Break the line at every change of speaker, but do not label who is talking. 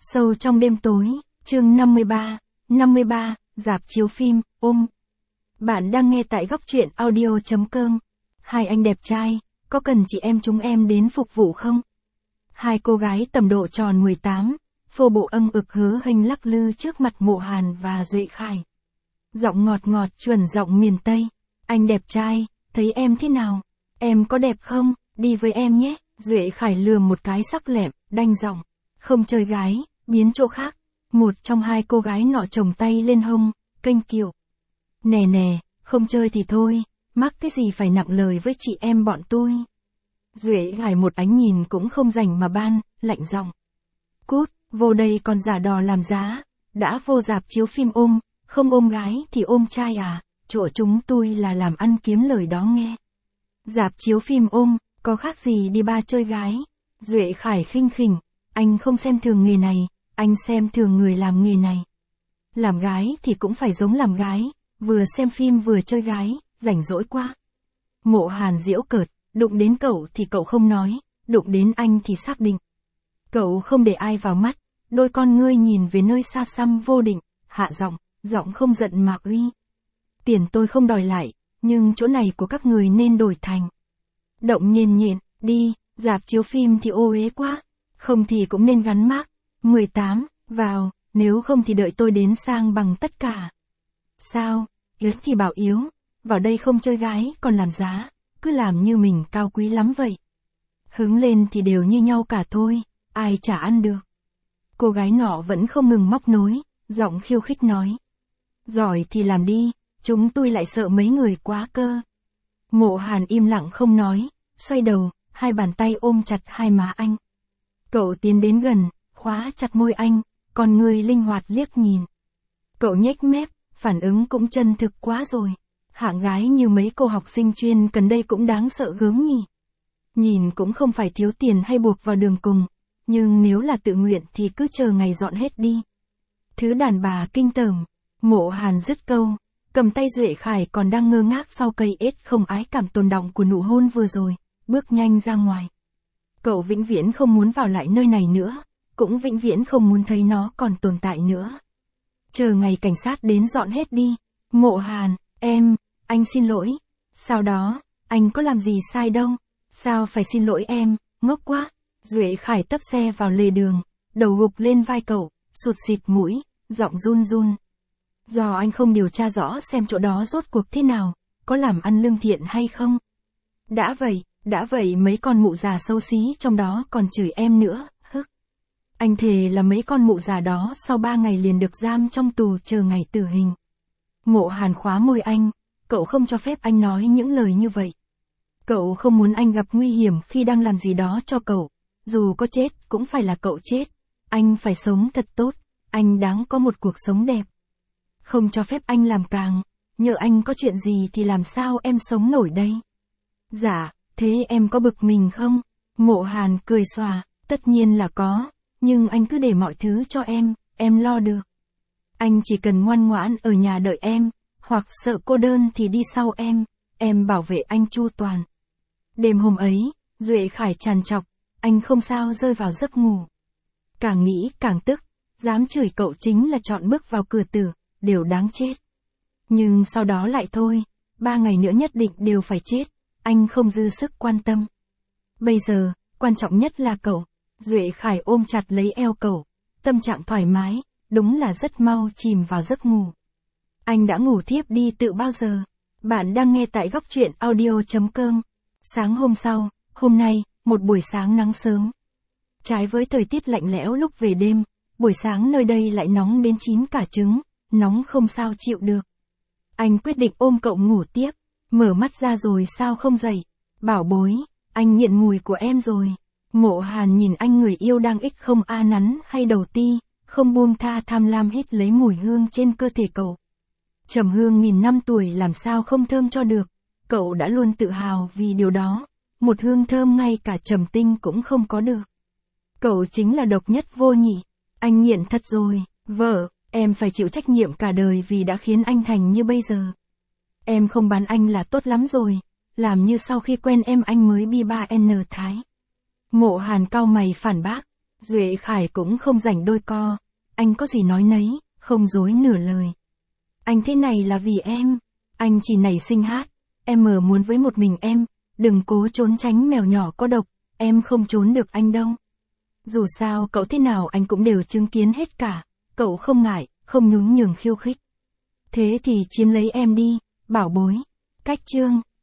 Sâu trong đêm tối, chương 53, rạp chiếu phim, ôm. Bạn đang nghe tại góc truyện audio.com. Hai anh đẹp trai, có cần chị em chúng em đến phục vụ không? Hai cô gái tầm độ tròn 18, phô bộ âng ực hứa hênh lắc lư trước mặt Mộ Hàn và Duệ Khải. Giọng ngọt ngọt chuẩn giọng miền Tây. Anh đẹp trai, thấy em thế nào? Em có đẹp không? Đi với em nhé. Duệ Khải lườm một cái sắc lẹm, đanh giọng. Không chơi gái, biến chỗ khác. Một trong hai cô gái nọ chồng tay lên hông, kênh kiệu. Nè nè, không chơi thì thôi, mắc cái gì phải nặng lời với chị em bọn tôi. Duệ Khải một ánh nhìn cũng không dành mà ban, lạnh giọng. Cút, vô đây còn giả đò làm giá, đã vô rạp chiếu phim ôm, không ôm gái thì ôm trai à, chỗ chúng tôi là làm ăn kiếm lời đó nghe. Rạp chiếu phim ôm, có khác gì đi ba chơi gái. Duệ Khải khinh khỉnh, anh không xem thường nghề này, anh xem thường người làm nghề này. Làm gái thì cũng phải giống làm gái, vừa xem phim vừa chơi gái, rảnh rỗi quá. Mộ Hàn giễu cợt, đụng đến cậu thì cậu không nói, đụng đến anh thì xác định. Cậu không để ai vào mắt, đôi con ngươi nhìn về nơi xa xăm vô định, hạ giọng, giọng không giận mà uy. Tiền tôi không đòi lại, nhưng chỗ này của các người nên đổi thành. Động nhền nhện, đi, rạp chiếu phim thì ô uế quá, không thì cũng nên gắn mác 18, vào, nếu không thì đợi tôi đến sang bằng tất cả. Sao, yếu thì bảo yếu, vào đây không chơi gái còn làm giá, cứ làm như mình cao quý lắm vậy. Hứng lên thì đều như nhau cả thôi, ai chả ăn được. Cô gái nọ vẫn không ngừng móc nối, giọng khiêu khích nói. Giỏi thì làm đi, chúng tôi lại sợ mấy người quá cơ. Mộ Hàn im lặng không nói, xoay đầu, hai bàn tay ôm chặt hai má anh. Cậu tiến đến gần, khóa chặt môi anh, còn người linh hoạt liếc nhìn. Cậu nhếch mép, phản ứng cũng chân thực quá rồi. Hạng gái như mấy cô học sinh chuyên cần đây cũng đáng sợ gớm nhỉ. Nhìn cũng không phải thiếu tiền hay buộc vào đường cùng, nhưng nếu là tự nguyện thì cứ chờ ngày dọn hết đi. Thứ đàn bà kinh tởm. Mộ Hàn dứt câu, cầm tay Duệ Khải còn đang ngơ ngác sau cây ết không ái cảm tồn đọng của nụ hôn vừa rồi, bước nhanh ra ngoài. Cậu vĩnh viễn không muốn vào lại nơi này nữa, cũng vĩnh viễn không muốn thấy nó còn tồn tại nữa. Chờ ngày cảnh sát đến dọn hết đi. Mộ Hàn, anh xin lỗi. Sau đó, anh có làm gì sai đâu. Sao phải xin lỗi em, ngốc quá. Duệ Khải tấp xe vào lề đường, đầu gục lên vai cậu, sụt sịt mũi, giọng run run. Do anh không điều tra rõ xem chỗ đó rốt cuộc thế nào, có làm ăn lương thiện hay không. Đã vậy mấy con mụ già xấu xí trong đó còn chửi em nữa, hức. Anh thề là mấy con mụ già đó sau 3 ngày liền được giam trong tù chờ ngày tử hình. Mộ Hàn khóa môi anh, cậu không cho phép anh nói những lời như vậy. Cậu không muốn anh gặp nguy hiểm khi đang làm gì đó cho cậu, dù có chết cũng phải là cậu chết. Anh phải sống thật tốt, anh đáng có một cuộc sống đẹp. Không cho phép anh làm càng, nhỡ anh có chuyện gì thì làm sao em sống nổi đây. Dạ, thế em có bực mình không? Mộ Hàn cười xòa, tất nhiên là có, nhưng anh cứ để mọi thứ cho em lo được. Anh chỉ cần ngoan ngoãn ở nhà đợi em, hoặc sợ cô đơn thì đi sau em bảo vệ anh chu toàn. Đêm hôm ấy, Duệ Khải trằn trọc, anh không sao rơi vào giấc ngủ. Càng nghĩ càng tức, dám chửi cậu chính là chọn bước vào cửa tử, đều đáng chết. Nhưng sau đó lại thôi, 3 ngày nữa nhất định đều phải chết, anh không dư sức quan tâm. Bây giờ, quan trọng nhất là cậu. Duệ Khải ôm chặt lấy eo cậu, tâm trạng thoải mái, đúng là rất mau chìm vào giấc ngủ. Anh đã ngủ thiếp đi từ bao giờ? Bạn đang nghe tại góc truyện audio.com. Sáng hôm sau, hôm nay, một buổi sáng nắng sớm. Trái với thời tiết lạnh lẽo lúc về đêm, buổi sáng nơi đây lại nóng đến chín cả trứng, nóng không sao chịu được. Anh quyết định ôm cậu ngủ tiếp, mở mắt ra rồi sao không dậy. Bảo bối, anh nghiện mùi của em rồi. Mộ Hàn nhìn anh người yêu đang ích không a nắn hay đầu ti, không buông tha tham lam hít lấy mùi hương trên cơ thể cậu. Trầm hương nghìn năm tuổi làm sao không thơm cho được, cậu đã luôn tự hào vì điều đó, một hương thơm ngay cả trầm tinh cũng không có được. Cậu chính là độc nhất vô nhị, anh nghiện thật rồi, vợ, em phải chịu trách nhiệm cả đời vì đã khiến anh thành như bây giờ. Em không bán anh là tốt lắm rồi, làm như sau khi quen em anh mới bi ba n thái. Mộ Hàn cau mày phản bác, Duệ Khải cũng không rảnh đôi co. Anh có gì nói nấy, không dối nửa lời. Anh thế này là vì em. Anh chỉ nảy sinh hát. Em muốn với một mình em. Đừng cố trốn tránh mèo nhỏ có độc. Em không trốn được anh đâu. Dù sao cậu thế nào anh cũng đều chứng kiến hết cả. Cậu không ngại, không nhún nhường khiêu khích. Thế thì chiếm lấy em đi, bảo bối. Cách chương.